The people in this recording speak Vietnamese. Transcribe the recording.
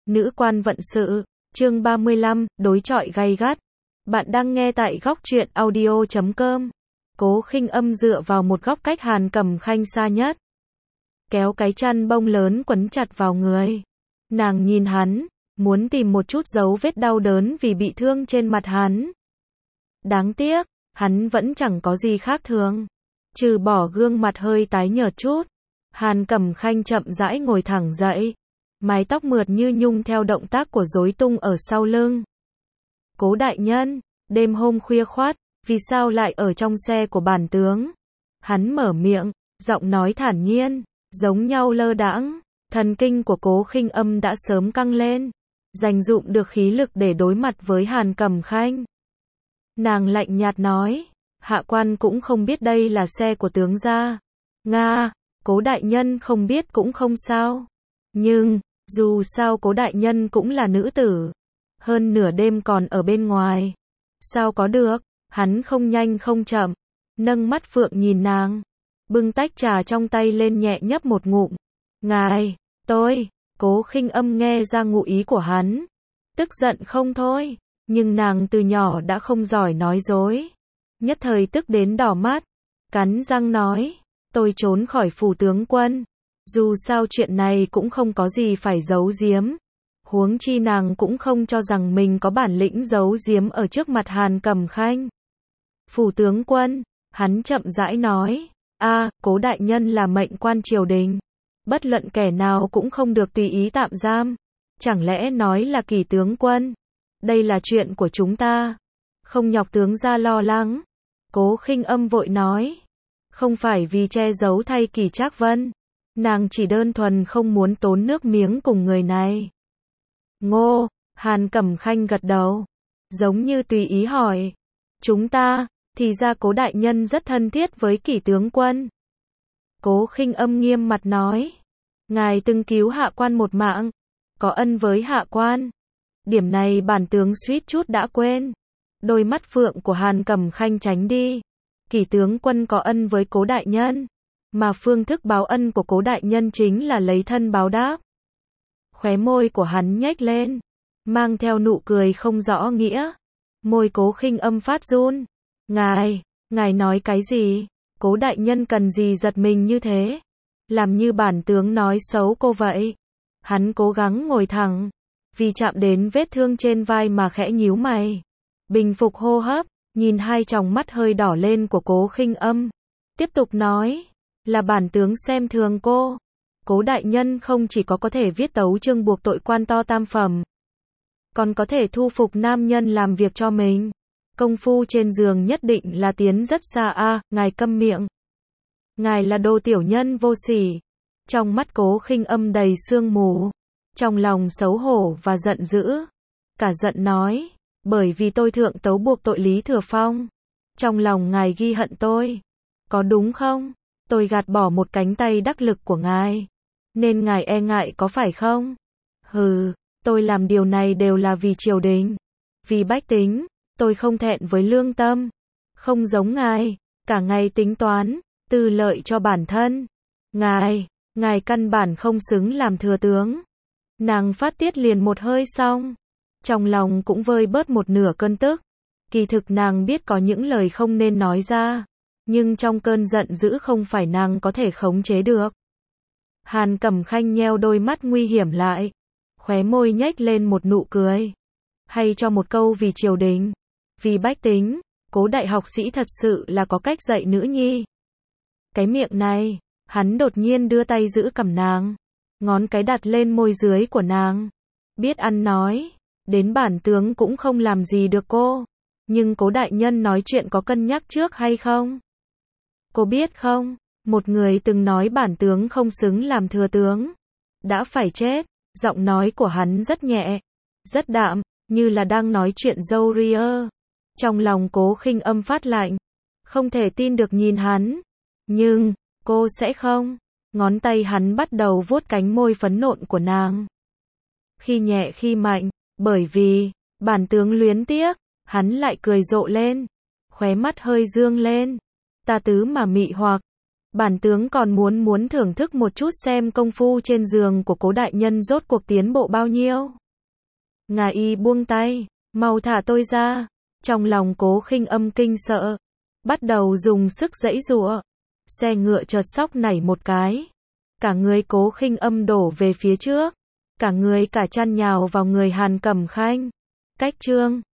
Nữ quan vận sự, chương 35, đối chọi gay gắt. Bạn đang nghe tại góc truyện audio.com. Cố Khinh Âm dựa vào một góc cách Hàn Cẩm Khanh xa nhất. Kéo cái chăn bông lớn quấn chặt vào người. Nàng nhìn hắn, muốn tìm một chút dấu vết đau đớn vì bị thương trên mặt hắn. Đáng tiếc, hắn vẫn chẳng có gì khác thường. Trừ bỏ gương mặt hơi tái nhợt chút. Hàn Cẩm Khanh chậm rãi ngồi thẳng dậy. Mái tóc mượt như nhung theo động tác của rối tung ở sau lưng. Cố đại nhân, đêm hôm khuya khoắt, vì sao lại ở trong xe của bản tướng? Hắn mở miệng, giọng nói thản nhiên, giống nhau lơ đãng. Thần kinh của Cố Khinh Âm đã sớm căng lên, dành dụm được khí lực để đối mặt với Hàn Cẩm Khanh. Nàng lạnh nhạt nói, hạ quan cũng không biết đây là xe của tướng gia. Nga, Cố đại nhân không biết cũng không sao. Nhưng, dù sao Cố đại nhân cũng là nữ tử. Hơn nửa đêm còn ở bên ngoài. Sao có được, hắn không nhanh không chậm. Nâng mắt phượng nhìn nàng. Bưng tách trà trong tay lên nhẹ nhấp một ngụm. Ngài, tôi, Cố Khinh Âm nghe ra ngụ ý của hắn. Tức giận không thôi. Nhưng nàng từ nhỏ đã không giỏi nói dối. Nhất thời tức đến đỏ mắt. Cắn răng nói, tôi trốn khỏi phủ tướng quân. Dù sao chuyện này cũng không có gì phải giấu giếm. Huống chi nàng cũng không cho rằng mình có bản lĩnh giấu giếm ở trước mặt Hàn Cẩm Khanh. Phủ tướng quân, hắn chậm rãi nói, Cố đại nhân là mệnh quan triều đình. Bất luận kẻ nào cũng không được tùy ý tạm giam. Chẳng lẽ nói là Kỷ tướng quân? Đây là chuyện của chúng ta. Không nhọc tướng gia lo lắng. Cố Khinh Âm vội nói. Không phải vì che giấu thay Kỷ Trác Vân. Nàng chỉ đơn thuần không muốn tốn nước miếng cùng người này. Ngô, Hàn Cẩm Khanh gật đầu. Giống như tùy ý hỏi. Chúng ta, thì ra Cố đại nhân rất thân thiết với Kỷ tướng quân. Cố Khinh Âm nghiêm mặt nói. Ngài từng cứu hạ quan một mạng. Có ân với hạ quan. Điểm này bản tướng suýt chút đã quên. Đôi mắt phượng của Hàn Cẩm Khanh tránh đi. Kỷ tướng quân có ân với Cố đại nhân. Mà phương thức báo ân của Cố đại nhân chính là lấy thân báo đáp. Khóe môi của hắn nhếch lên, mang theo nụ cười không rõ nghĩa. Môi Cố Khinh Âm phát run. Ngài nói cái gì? Cố đại nhân cần gì giật mình như thế? Làm như bản tướng nói xấu cô vậy. Hắn cố gắng ngồi thẳng, vì chạm đến vết thương trên vai mà khẽ nhíu mày. Bình phục hô hấp, nhìn hai tròng mắt hơi đỏ lên của Cố Khinh Âm. Tiếp tục nói, là bản tướng xem thường cô. Cố đại nhân không chỉ có thể viết tấu chương buộc tội quan to tam phẩm, còn có thể thu phục nam nhân làm việc cho mình. Công phu trên giường nhất định là tiến rất xa. Ngài câm miệng. Ngài là đồ tiểu nhân vô sỉ. Trong mắt Cố Khinh Âm đầy sương mù. Trong lòng xấu hổ và giận dữ. Cả giận nói, bởi vì tôi thượng tấu buộc tội Lý Thừa Phong. Trong lòng ngài ghi hận tôi. Có đúng không? Tôi gạt bỏ một cánh tay đắc lực của ngài. Nên ngài e ngại có phải không? Hừ, tôi làm điều này đều là vì triều đình. Vì bách tính, tôi không thẹn với lương tâm. Không giống ngài, cả ngày tính toán, tư lợi cho bản thân. Ngài căn bản không xứng làm thừa tướng. Nàng phát tiết liền một hơi xong. Trong lòng cũng vơi bớt một nửa cơn tức. Kỳ thực nàng biết có những lời không nên nói ra. Nhưng trong cơn giận dữ không phải nàng có thể khống chế được. Hàn Cẩm Khanh nheo đôi mắt nguy hiểm lại. Khóe môi nhếch lên một nụ cười. Hay cho một câu vì triều đình. Vì bách tính. Cố đại học sĩ thật sự là có cách dạy nữ nhi. Cái miệng này. Hắn đột nhiên đưa tay giữ cằm nàng. Ngón cái đặt lên môi dưới của nàng. Biết ăn nói. Đến bản tướng cũng không làm gì được cô. Nhưng Cố đại nhân nói chuyện có cân nhắc trước hay không? Cô biết không? Một người từng nói bản tướng không xứng làm thừa tướng. Đã phải chết. Giọng nói của hắn rất nhẹ. Rất đạm. Như là đang nói chuyện dâu ria. Trong lòng Cố Khinh Âm phát lạnh. Không thể tin được nhìn hắn. Nhưng, cô sẽ không. Ngón tay hắn bắt đầu vuốt cánh môi phấn nộn của nàng. Khi nhẹ khi mạnh. Bởi vì, bản tướng luyến tiếc. Hắn lại cười rộ lên. Khóe mắt hơi dương lên. Ta tứ mà mị hoặc. Bản tướng còn muốn thưởng thức một chút xem công phu trên giường của Cố đại nhân rốt cuộc tiến bộ bao nhiêu. Ngà y buông tay, mau thả tôi ra. Trong lòng Cố Khinh Âm kinh sợ, bắt đầu dùng sức giãy giụa. Xe ngựa chợt sóc nảy một cái. Cả người Cố Khinh Âm đổ về phía trước. Cả người cả chăn nhào vào người Hàn Cẩm Khanh. Cách chương